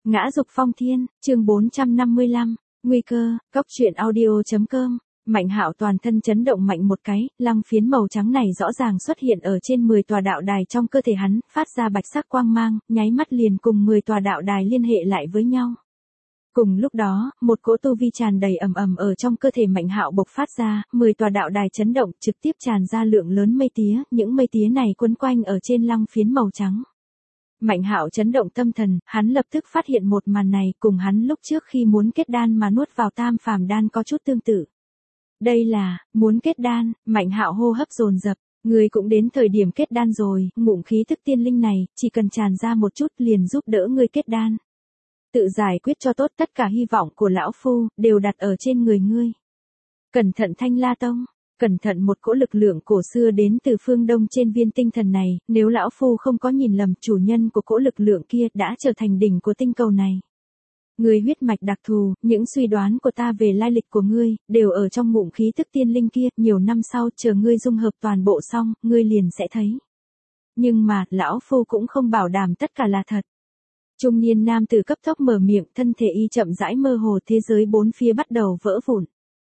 Ngã dục phong thiên, chương 455, nguy cơ, góc truyện audio.com. Mạnh Hạo toàn thân chấn động mạnh một cái, lăng phiến màu trắng này rõ ràng xuất hiện ở trên 10 tòa đạo đài trong cơ thể hắn, phát ra bạch sắc quang mang, nháy mắt liền cùng 10 tòa đạo đài liên hệ lại với nhau. Cùng lúc đó, một cỗ tu vi tràn đầy ầm ầm ở trong cơ thể Mạnh Hạo bộc phát ra, 10 tòa đạo đài chấn động, trực tiếp tràn ra lượng lớn mây tía, những mây tía này quấn quanh ở trên lăng phiến màu trắng. Mạnh Hạo chấn động tâm thần, hắn lập tức phát hiện một màn này cùng hắn lúc trước khi muốn kết đan mà nuốt vào tam phàm đan có chút tương tự. Đây là, muốn kết đan, Mạnh Hạo hô hấp dồn dập, người cũng đến thời điểm kết đan rồi, ngụm khí thức tiên linh này, chỉ cần tràn ra một chút liền giúp đỡ ngươi kết đan. Tự giải quyết cho tốt, tất cả hy vọng của lão phu, đều đặt ở trên người ngươi. Cẩn thận Thanh La Tông. Cẩn thận, một cỗ lực lượng cổ xưa đến từ phương Đông trên viên tinh thần này, nếu lão phu không có nhìn lầm, chủ nhân của cỗ lực lượng kia đã trở thành đỉnh của tinh cầu này. Ngươi huyết mạch đặc thù, những suy đoán của ta về lai lịch của ngươi, đều ở trong ngụm khí thức tiên linh kia, nhiều năm sau, chờ ngươi dung hợp toàn bộ xong, ngươi liền sẽ thấy. Nhưng mà, lão phu cũng không bảo đảm tất cả là thật. Trung niên nam tử cấp tốc mở miệng, thân thể y chậm rãi mơ hồ, thế giới bốn phía bắt đầu vỡ vụn.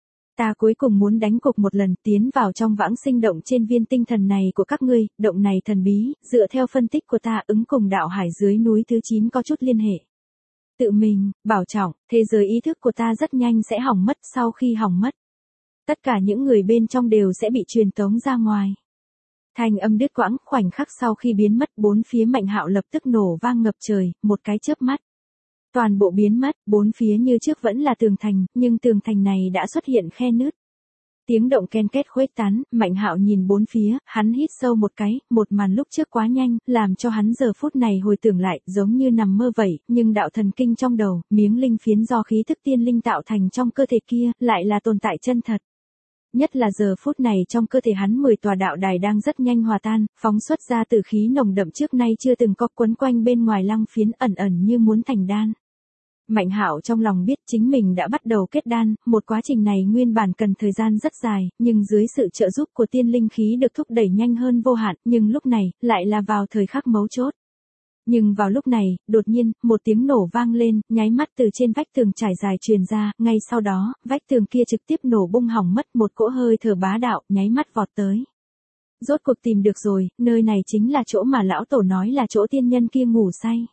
Ta cuối cùng muốn đánh cục một lần, tiến vào trong vãng sinh động trên viên tinh thần này của các ngươi, động này thần bí, dựa theo phân tích của ta ứng cùng đạo hải dưới núi thứ 9 có chút liên hệ. Tự mình, bảo trọng, thế giới ý thức của ta rất nhanh sẽ hỏng mất, sau khi hỏng mất. Tất cả những người bên trong đều sẽ bị truyền tống ra ngoài. Thanh âm đứt quãng, khoảnh khắc sau khi biến mất, bốn phía Mạnh Hạo lập tức nổ vang ngập trời, một cái chớp mắt. Toàn bộ biến mất, bốn phía như trước vẫn là tường thành, nhưng tường thành này đã xuất hiện khe nứt. Tiếng động ken két khuếch tán, Mạnh Hạo nhìn bốn phía, hắn hít sâu một cái, một màn lúc trước quá nhanh, làm cho hắn giờ phút này hồi tưởng lại, giống như nằm mơ vậy, nhưng đạo thần kinh trong đầu, miếng linh phiến do khí thức tiên linh tạo thành trong cơ thể kia, lại là tồn tại chân thật. Nhất là giờ phút này trong cơ thể hắn 10 tòa đạo đài đang rất nhanh hòa tan, phóng xuất ra tử khí nồng đậm trước nay chưa từng có quấn quanh bên ngoài lăng phiến ẩn ẩn như muốn thành đan. Mạnh Hạo trong lòng biết chính mình đã bắt đầu kết đan, một quá trình này nguyên bản cần thời gian rất dài, nhưng dưới sự trợ giúp của tiên linh khí được thúc đẩy nhanh hơn vô hạn, nhưng lúc này, lại là vào thời khắc mấu chốt. Nhưng vào lúc này, đột nhiên, một tiếng nổ vang lên, nháy mắt từ trên vách tường trải dài truyền ra, ngay sau đó, vách tường kia trực tiếp nổ bung hỏng mất, một cỗ hơi thở bá đạo, nháy mắt vọt tới. Rốt cuộc tìm được rồi, nơi này chính là chỗ mà lão tổ nói là chỗ tiên nhân kia ngủ say.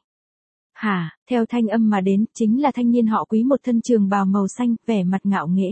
Hả, theo thanh âm mà đến, chính là thanh niên họ Quý, một thân trường bào màu xanh, vẻ mặt ngạo nghễ.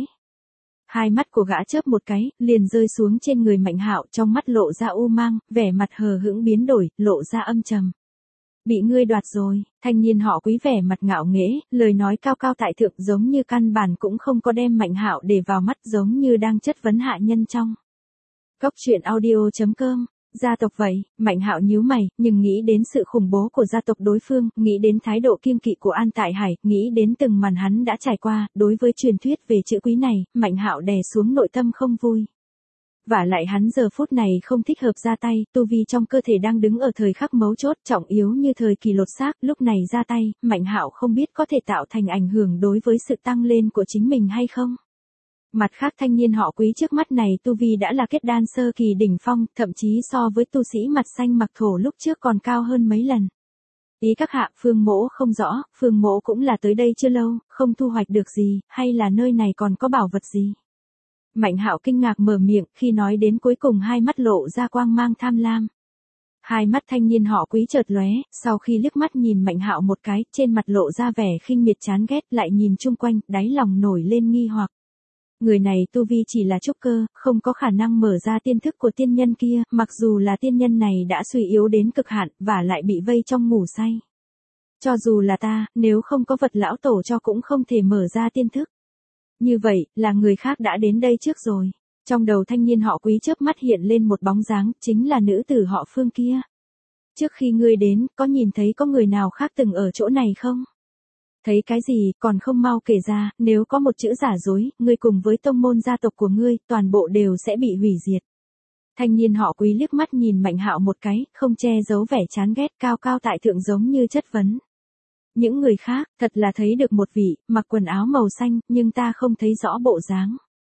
Hai mắt của gã chớp một cái, liền rơi xuống trên người Mạnh Hạo, trong mắt lộ ra u mang, vẻ mặt hờ hững biến đổi, lộ ra âm trầm. Bị ngươi đoạt rồi, thanh niên họ Quý vẻ mặt ngạo nghễ, lời nói cao cao tại thượng, giống như căn bản cũng không có đem Mạnh Hạo để vào mắt, giống như đang chất vấn hạ nhân trong. Góc truyện audio.com. Gia tộc vậy, Mạnh Hạo nhíu mày, nhưng nghĩ đến sự khủng bố của gia tộc đối phương, nghĩ đến thái độ kiêng kỵ của An Tại Hải, nghĩ đến từng màn hắn đã trải qua, đối với truyền thuyết về chữ Quý này, Mạnh Hạo đè xuống nội tâm không vui. Vả lại hắn giờ phút này không thích hợp ra tay, tu vi trong cơ thể đang đứng ở thời khắc mấu chốt, trọng yếu như thời kỳ lột xác, lúc này ra tay, Mạnh Hạo không biết có thể tạo thành ảnh hưởng đối với sự tăng lên của chính mình hay không. Mặt khác thanh niên họ Quý trước mắt này tu vi đã là kết đan sơ kỳ đỉnh phong, thậm chí so với tu sĩ mặt xanh mặc thổ lúc trước còn cao hơn mấy lần. Ý các hạ, Phương Mỗ không rõ, Phương Mỗ cũng là tới đây chưa lâu, không thu hoạch được gì, hay là nơi này còn có bảo vật gì. Mạnh Hạo kinh ngạc mở miệng, khi nói đến cuối cùng hai mắt lộ ra quang mang tham lam. Hai mắt thanh niên họ Quý chợt lóe, sau khi liếc mắt nhìn Mạnh Hạo một cái, trên mặt lộ ra vẻ khinh miệt chán ghét, lại nhìn chung quanh, đáy lòng nổi lên nghi hoặc. Người này tu vi chỉ là trúc cơ, không có khả năng mở ra tiên thức của tiên nhân kia, mặc dù là tiên nhân này đã suy yếu đến cực hạn, và lại bị vây trong ngủ say. Cho dù là ta, nếu không có vật lão tổ cho cũng không thể mở ra tiên thức. Như vậy, là người khác đã đến đây trước rồi. Trong đầu thanh niên họ Quý chớp mắt hiện lên một bóng dáng, chính là nữ tử họ Phương kia. Trước khi ngươi đến, có nhìn thấy có người nào khác từng ở chỗ này không? Thấy cái gì, còn không mau kể ra, nếu có một chữ giả dối, ngươi cùng với tông môn gia tộc của ngươi, toàn bộ đều sẽ bị hủy diệt. Thanh niên họ Quý liếc mắt nhìn Mạnh Hạo một cái, không che giấu vẻ chán ghét, cao cao tại thượng giống như chất vấn. Những người khác, thật là thấy được một vị, mặc quần áo màu xanh, nhưng ta không thấy rõ bộ dáng.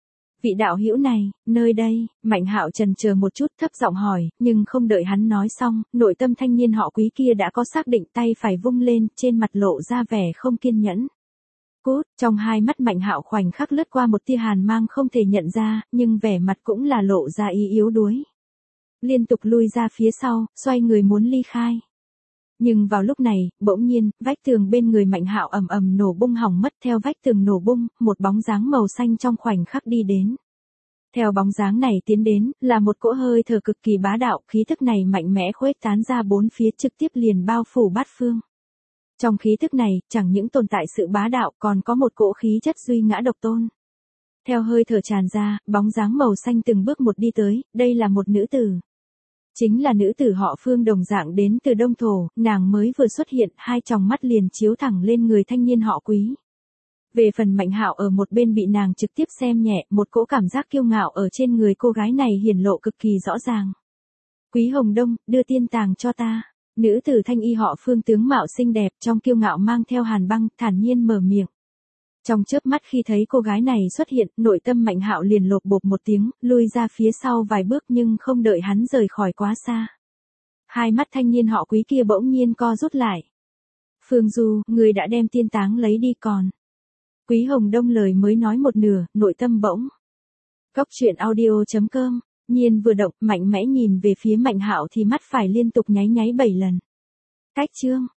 Vị đạo hữu này, nơi đây, Mạnh Hạo chần chờ một chút thấp giọng hỏi, nhưng không đợi hắn nói xong, nội tâm thanh niên họ Quý kia đã có xác định, tay phải vung lên, trên mặt lộ ra vẻ không kiên nhẫn. Cút, trong hai mắt Mạnh Hạo khoảnh khắc lướt qua một tia hàn mang không thể nhận ra, nhưng vẻ mặt cũng là lộ ra ý yếu đuối. Liên tục lui ra phía sau, xoay người muốn ly khai. Nhưng vào lúc này, bỗng nhiên, vách tường bên người Mạnh Hạo ầm ầm nổ bung hỏng mất, theo vách tường nổ bung, một bóng dáng màu xanh trong khoảnh khắc đi đến. Theo bóng dáng này tiến đến, là một cỗ hơi thở cực kỳ bá đạo, khí thức này mạnh mẽ khuếch tán ra bốn phía trực tiếp liền bao phủ bát phương. Trong khí thức này, chẳng những tồn tại sự bá đạo còn có một cỗ khí chất duy ngã độc tôn. Theo hơi thở tràn ra, bóng dáng màu xanh từng bước một đi tới, đây là một nữ tử. Chính là nữ tử họ Phương đồng dạng đến từ Đông Thổ, nàng mới vừa xuất hiện, hai tròng mắt liền chiếu thẳng lên người thanh niên họ Quý. Về phần Mạnh Hạo ở một bên bị nàng trực tiếp xem nhẹ, một cỗ cảm giác kiêu ngạo ở trên người cô gái này hiển lộ cực kỳ rõ ràng. Quý Hồng Đông, đưa tiên tàng cho ta. Nữ tử thanh y họ Phương tướng mạo xinh đẹp trong kiêu ngạo mang theo hàn băng, thản nhiên mở miệng. Trong chớp mắt khi thấy cô gái này xuất hiện, nội tâm Mạnh Hạo liền lột bột một tiếng, lui ra phía sau vài bước nhưng không đợi hắn rời khỏi quá xa. Hai mắt thanh niên họ Quý kia bỗng nhiên co rút lại. Phương Du, người đã đem tiên táng lấy đi còn. Quý Hồng Đông lời mới nói một nửa, nội tâm bỗng. Góc truyện audio.com, Nhiên vừa động, mạnh mẽ nhìn về phía Mạnh Hạo thì mắt phải liên tục nháy nháy 7 lần. Cách chương.